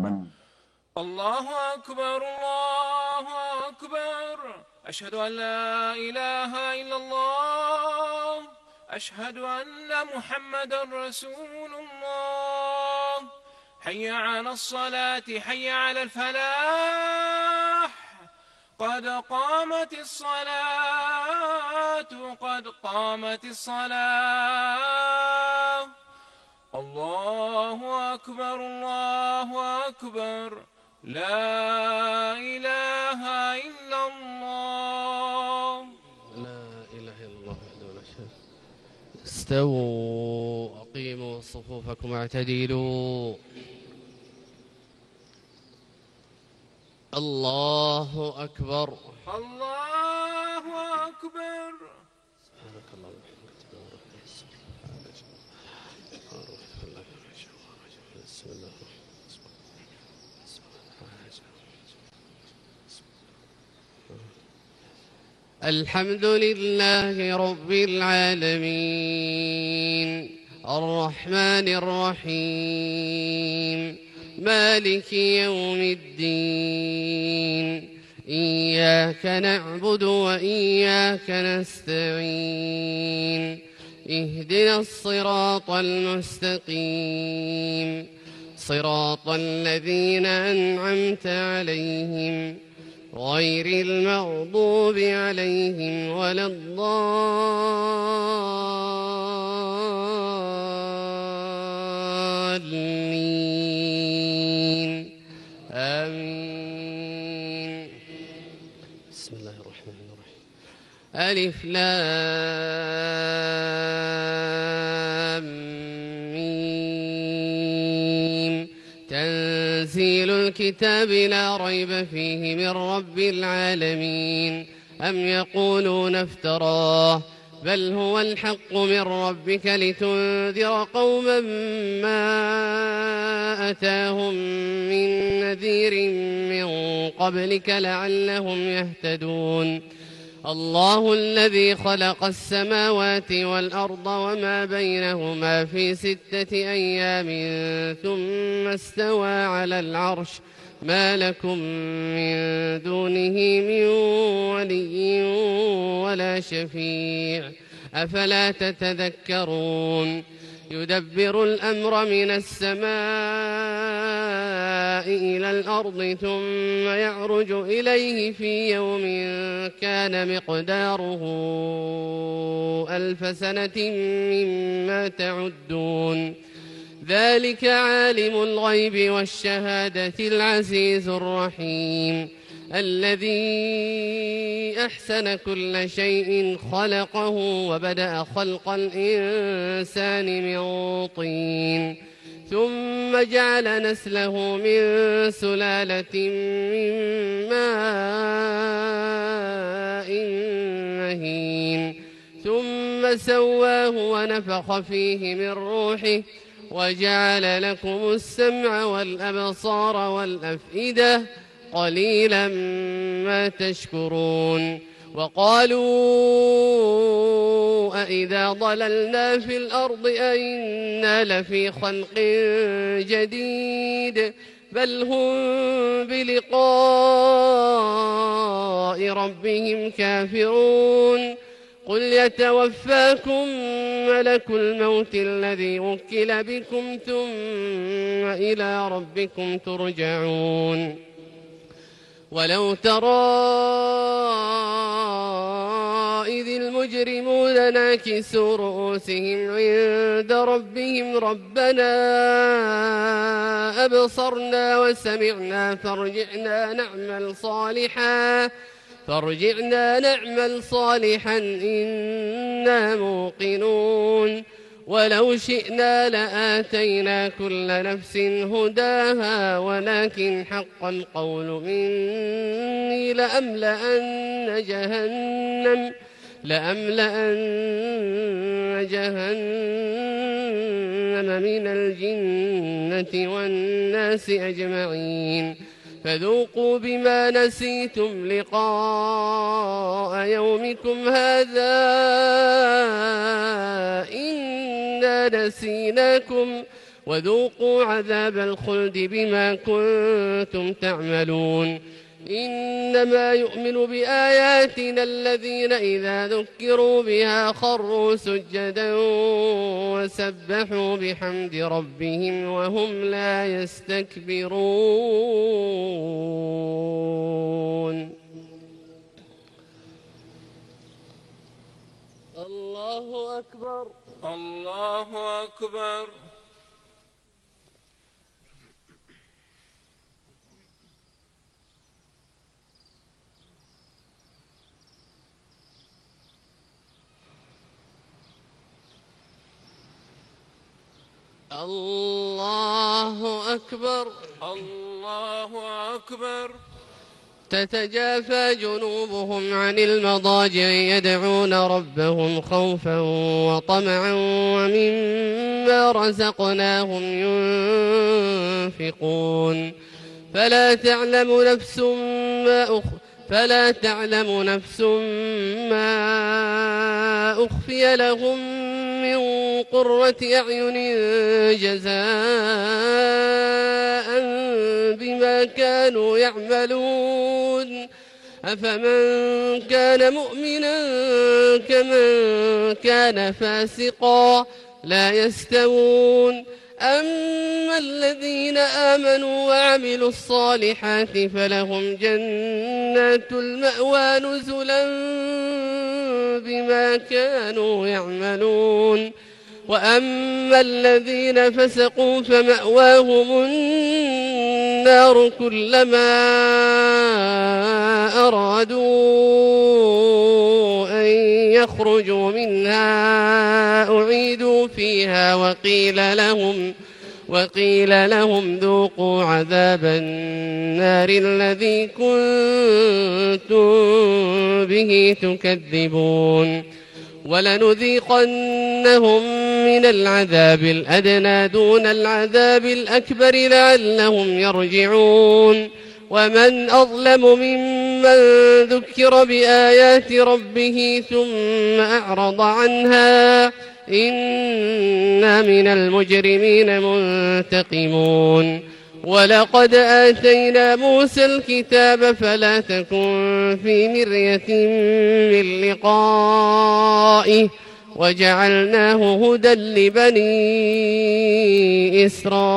من؟ الله أكبر الله أكبر. أشهد أن لا إله إلا الله. أشهد أن محمدا رسول الله. حي على الصلاة حي على الفلاح. قد قامت الصلاة قد قامت الصلاة. الله أكبر الله أكبر. لا إله إلا الله. لا إله إلا الله وحده لا شريك له. استووا أقيموا صفوفكم اعتدلوا. الله أكبر. الله أكبر. سبحانك اللهم وبحمدك تبارك اسمك بسم الله الحمد لله رب العالمين الرحمن الرحيم مالك يوم الدين إياك نعبد وإياك نستعين اهدنا الصراط المستقيم صراط الذين أنعمت عليهم غير المغضوب عليهم ولا الضالين آمين. بسم الله الرحمن الرحيم. ألف لام ميم. تنزيل الكتاب لا ريب فيه من رب العالمين. أم يقولون افتراه بل هو الحق من ربك لتنذر قوما ما أتاهم من نذير من قبلك لعلهم يهتدون. الله الذي خلق السماوات والأرض وما بينهما في 6 أيام ثم استوى على العرش ما لكم من دونه من ولي ولا شفيع أفلا تتذكرون. يدبر الأمر من السماء إلى الأرض ثم يعرج إليه في يوم كان مقداره 1000 سنة مما تعدون. ذلك عالم الغيب والشهادة العزيز الرحيم الذي أحسن كل شيء خلقه وبدأ خلق الإنسان من طين ثم جعل نسله من سلالة من ماء مهين ثم سواه ونفخ فيه من روحه وجعل لكم السمع والأبصار والأفئدة قليلا ما تشكرون. وقالوا أإذا ضللنا في الأرض أئنا لفي خلق جديد بل هم بلقاء ربهم كافرون. قل يتوفاكم ملك الموت الذي وكل بكم ثم إلى ربكم ترجعون. ولو ترى إذ المجرمون ناكسوا رؤوسهم عند ربهم ربنا أبصرنا وسمعنا فارجعنا نعمل صالحا إنا موقنون. ولو شئنا لآتينا كل نفس هداها ولكن حق القول مني لأملأن جهنم من الجنة والناس أجمعين. فذوقوا بما نسيتم لقاء يومكم هذا إنا نسيناكم وذوقوا عذاب الخلد بما كنتم تعملون إنما يؤمن بآياتنا الذين إذا ذكروا بها خروا سجدا وسبحوا بحمد ربهم وهم لا يستكبرون. الله أكبر. الله أكبر. الله أكبر. الله أكبر. تتجافى جنوبهم عن المضاجع يدعون ربهم خوفا وطمعا ومما رزقناهم ينفقون فلا تعلم نفس ما أخفي لهم من قرة أعين جزاء بما كانوا يعملون أفمن كان مؤمنا كمن كان فاسقا لا يستوون أما الذين آمنوا وعملوا الصالحات فلهم جنات المأوى نزلا بما كانوا يعملون وأما الذين فسقوا فمأواهم النار كلما أرادوا أن يخرجوا منها أعيدوا فيها وقيل لهم ذوقوا عذاب النار الذي كنتم به تكذبون ولنذيقنهم من العذاب الأدنى دون العذاب الأكبر لعلهم يرجعون ومن أظلم ممن ذكر بآيات ربه ثم أعرض عنها إنا من المجرمين منتقمون ولقد آتينا موسى الكتاب فلا تكن في مرية من لقائه وجعلناه هدى لبني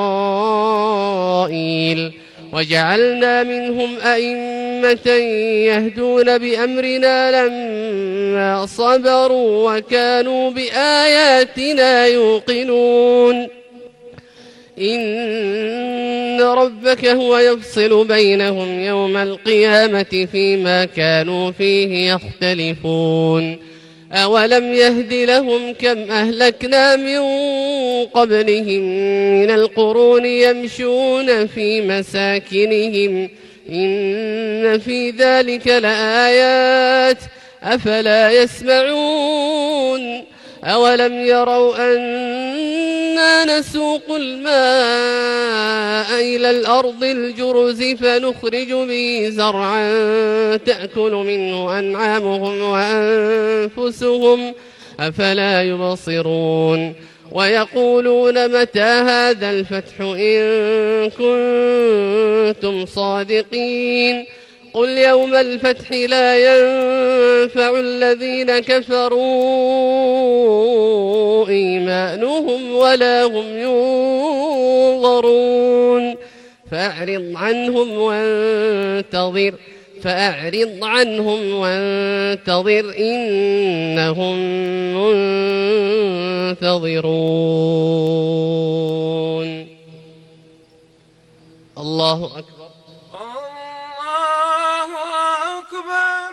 إسرائيل وجعلنا منهم أئمة يهدون بأمرنا لما صبروا وكانوا بآياتنا يوقنون إن ربك هو يفصل بينهم يوم القيامة فيما كانوا فيه يختلفون أولم يهد لهم كم أهلكنا من قبلهم من القرون يمشون في مساكنهم إن في ذلك لآيات أفلا يسمعون أولم يروا أنا نسوق الماء إلى الأرض الجرز فنخرج به زرعا تأكل منه أنعامهم وأنفسهم أفلا يبصرون ويقولون متى هذا الفتح إن كنتم صادقين قل يوم الفتح لا ينفع الذين كفروا إيمانهم ولا هم ينظرون فأعرض عنهم وانتظر إنهم منتظرون. الله أكبر. الله أكبر.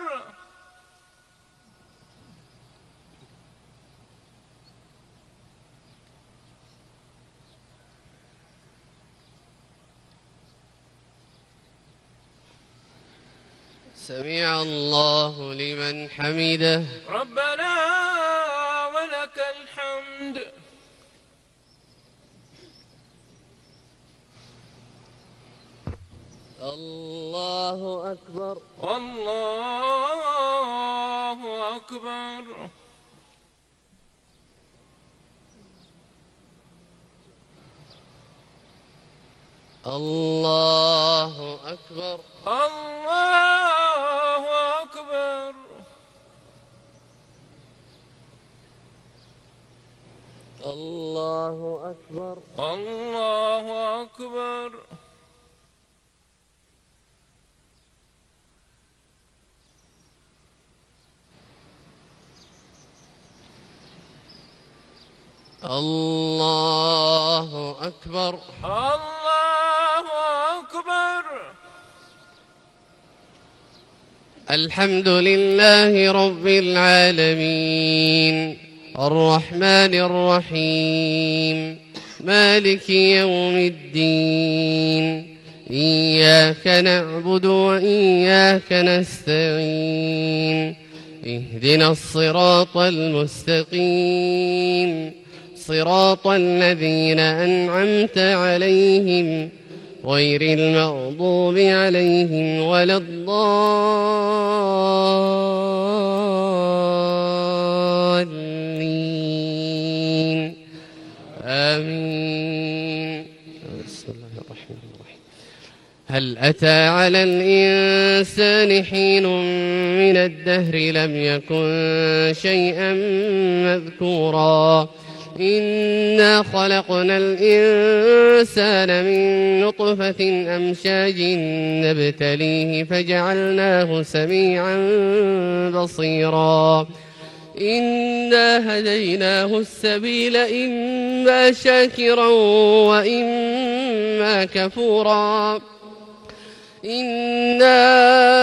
سمع الله لمن حمده. ربنا ولك الحمد. الله أكبر. الله أكبر. الله أكبر. الله أكبر. الله أكبر. الله أكبر. الله أكبر. الله أكبر. الحمد لله رب العالمين الرحمن الرحيم مالك يوم الدين إياك نعبد وإياك نستعين اهدنا الصراط المستقيم صراط الذين أنعمت عليهم غير المغضوب عليهم ولا الضالين آمين. بسم الله الرحمن الرحيم. هل أتى على الإنسان حين من الدهر لم يكن شيئا مذكورا إنا خلقنا الإنسان من نطفة أمشاج نبتليه فجعلناه سميعا بصيرا إنا هديناه السبيل إما شاكرا وإما كفورا إنا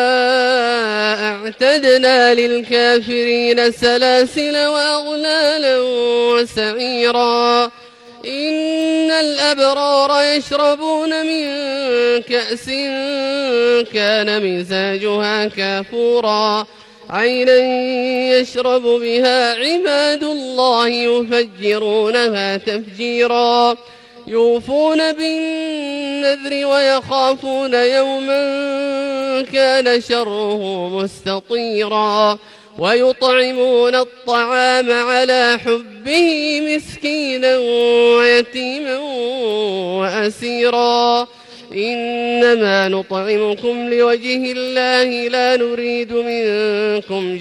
أعتدنا للكافرين سلاسل وأغلالا وسعيرا إن الأبرار يشربون من كأس كان مزاجها كافورا عينا يشرب بها عباد الله يفجرونها تفجيرا يوفون بالنذر ويخافون يوما كان شره مستطيرا ويطعمون الطعام على حبه مسكينا ويتيما وأسيرا إنما نطعمكم لوجه الله لا نريد منكم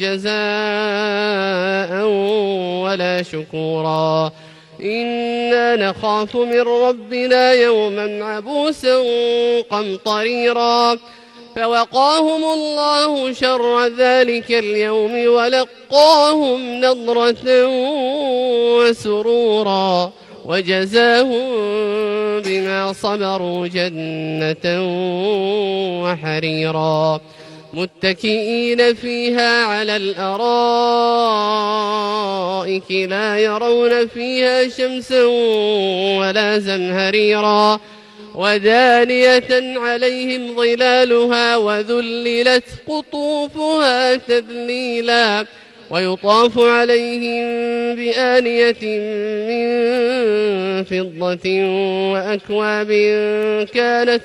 جزاء ولا شكورا إنا نخاف من ربنا يوما عبوسا قمطريرا فوقاهم الله شر ذلك اليوم ولقاهم نضرة وسرورا وجزاهم بما صبروا جنة وحريرا متكئين فيها على الأرائك لا يرون فيها شمسا ولا زمهريرا ودانية عليهم ظلالها وذللت قطوفها تذليلا ويطاف عليهم بآنية من فضة وأكواب كانت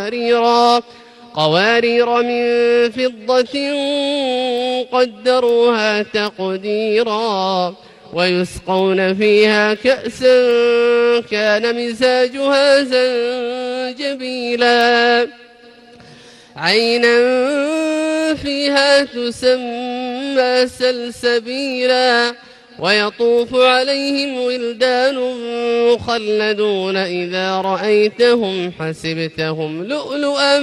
قوارير من فضة قدروها تقديرا ويسقون فيها كأسا كان مزاجها زنجبيلا عينا فيها تسمى سلسبيلا ويطوف عليهم ولدان مخلدون إذا رأيتهم حسبتهم لؤلؤا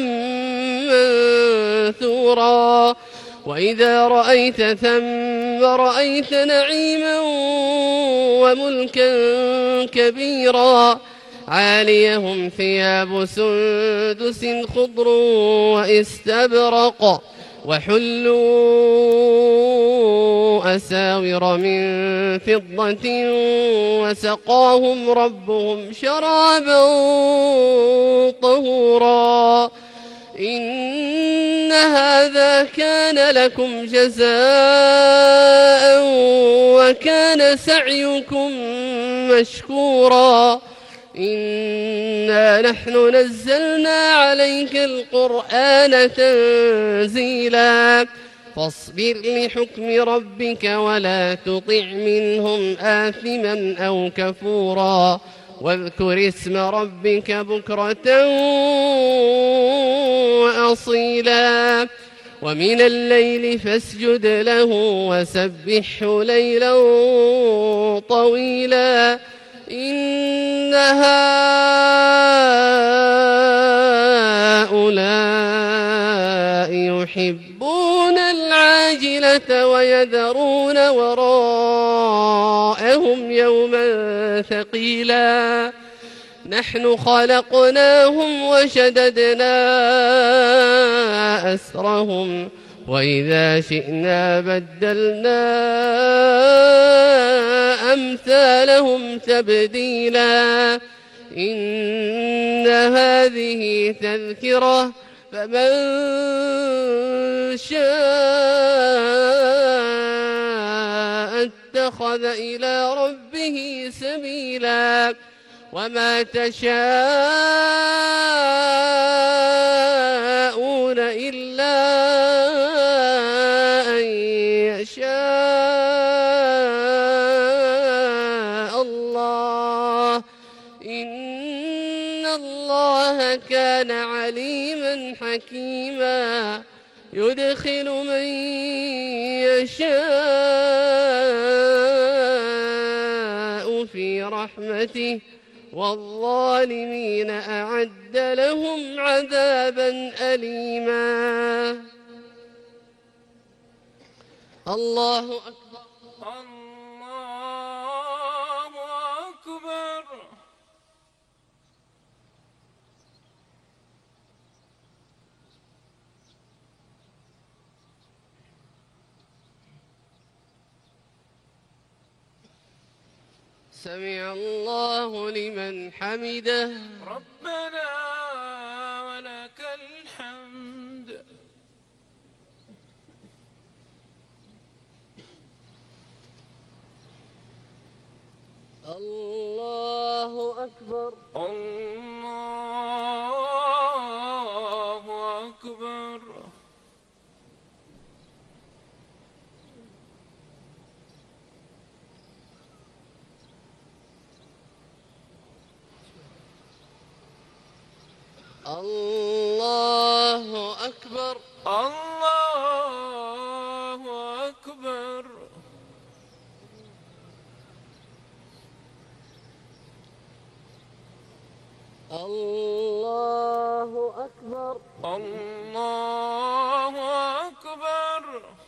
منثورا وإذا رأيت ثم رأيت نعيما وملكا كبيرا عاليهم ثياب سندس خضر واستبرق وحلوا أساور من فضة وسقاهم ربهم شرابا طهورا إن هذا كان لكم جزاء وكان سعيكم مشكورا إنا نحن نزلنا عليك القرآن تنزيلا فاصبر لحكم ربك ولا تطع منهم آثما أو كفورا واذكر اسم ربك بكرة وأصيلا ومن الليل فاسجد له وسبحه ليلا طويلا إن هؤلاء يحبون العاجلة ويذرون وراءهم يوما ثقيلا نحن خلقناهم وشددنا أسرهم وإذا شئنا بدلنا أمثالهم تبديلا إن هذه تذكرة فمن شاء اتخذ إلى ربه سبيلا وما تشاءون إلا أن يشاء الله إن الله كان عليما حكيما يدخل من يشاء في رحمته والظالمين أعد لهم عذابا أليما الله أكبر الله أكبر. سمع الله لمن حمده ربنا ولك الحمد. الله أكبر الله أكبر. الله أكبر الله أكبر. الله أكبر الله أكبر.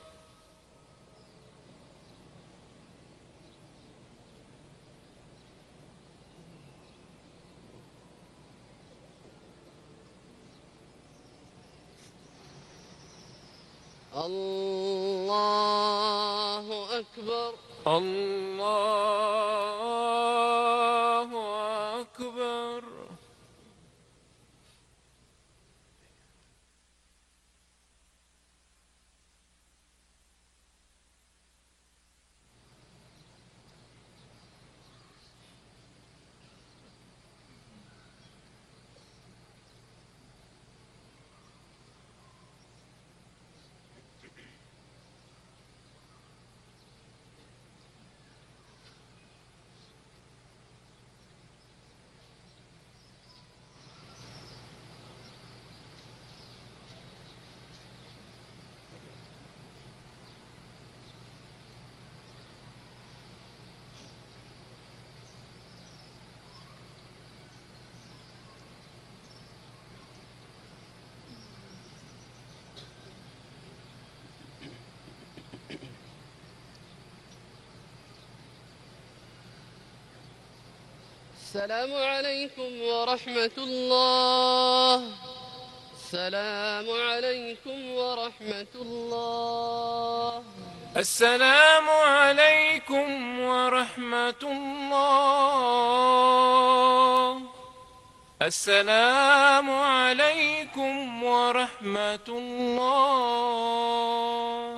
الله أكبر الله أكبر. السلام عليكم ورحمة الله السلام عليكم ورحمة الله السلام عليكم ورحمة الله. السلام عليكم ورحمة الله.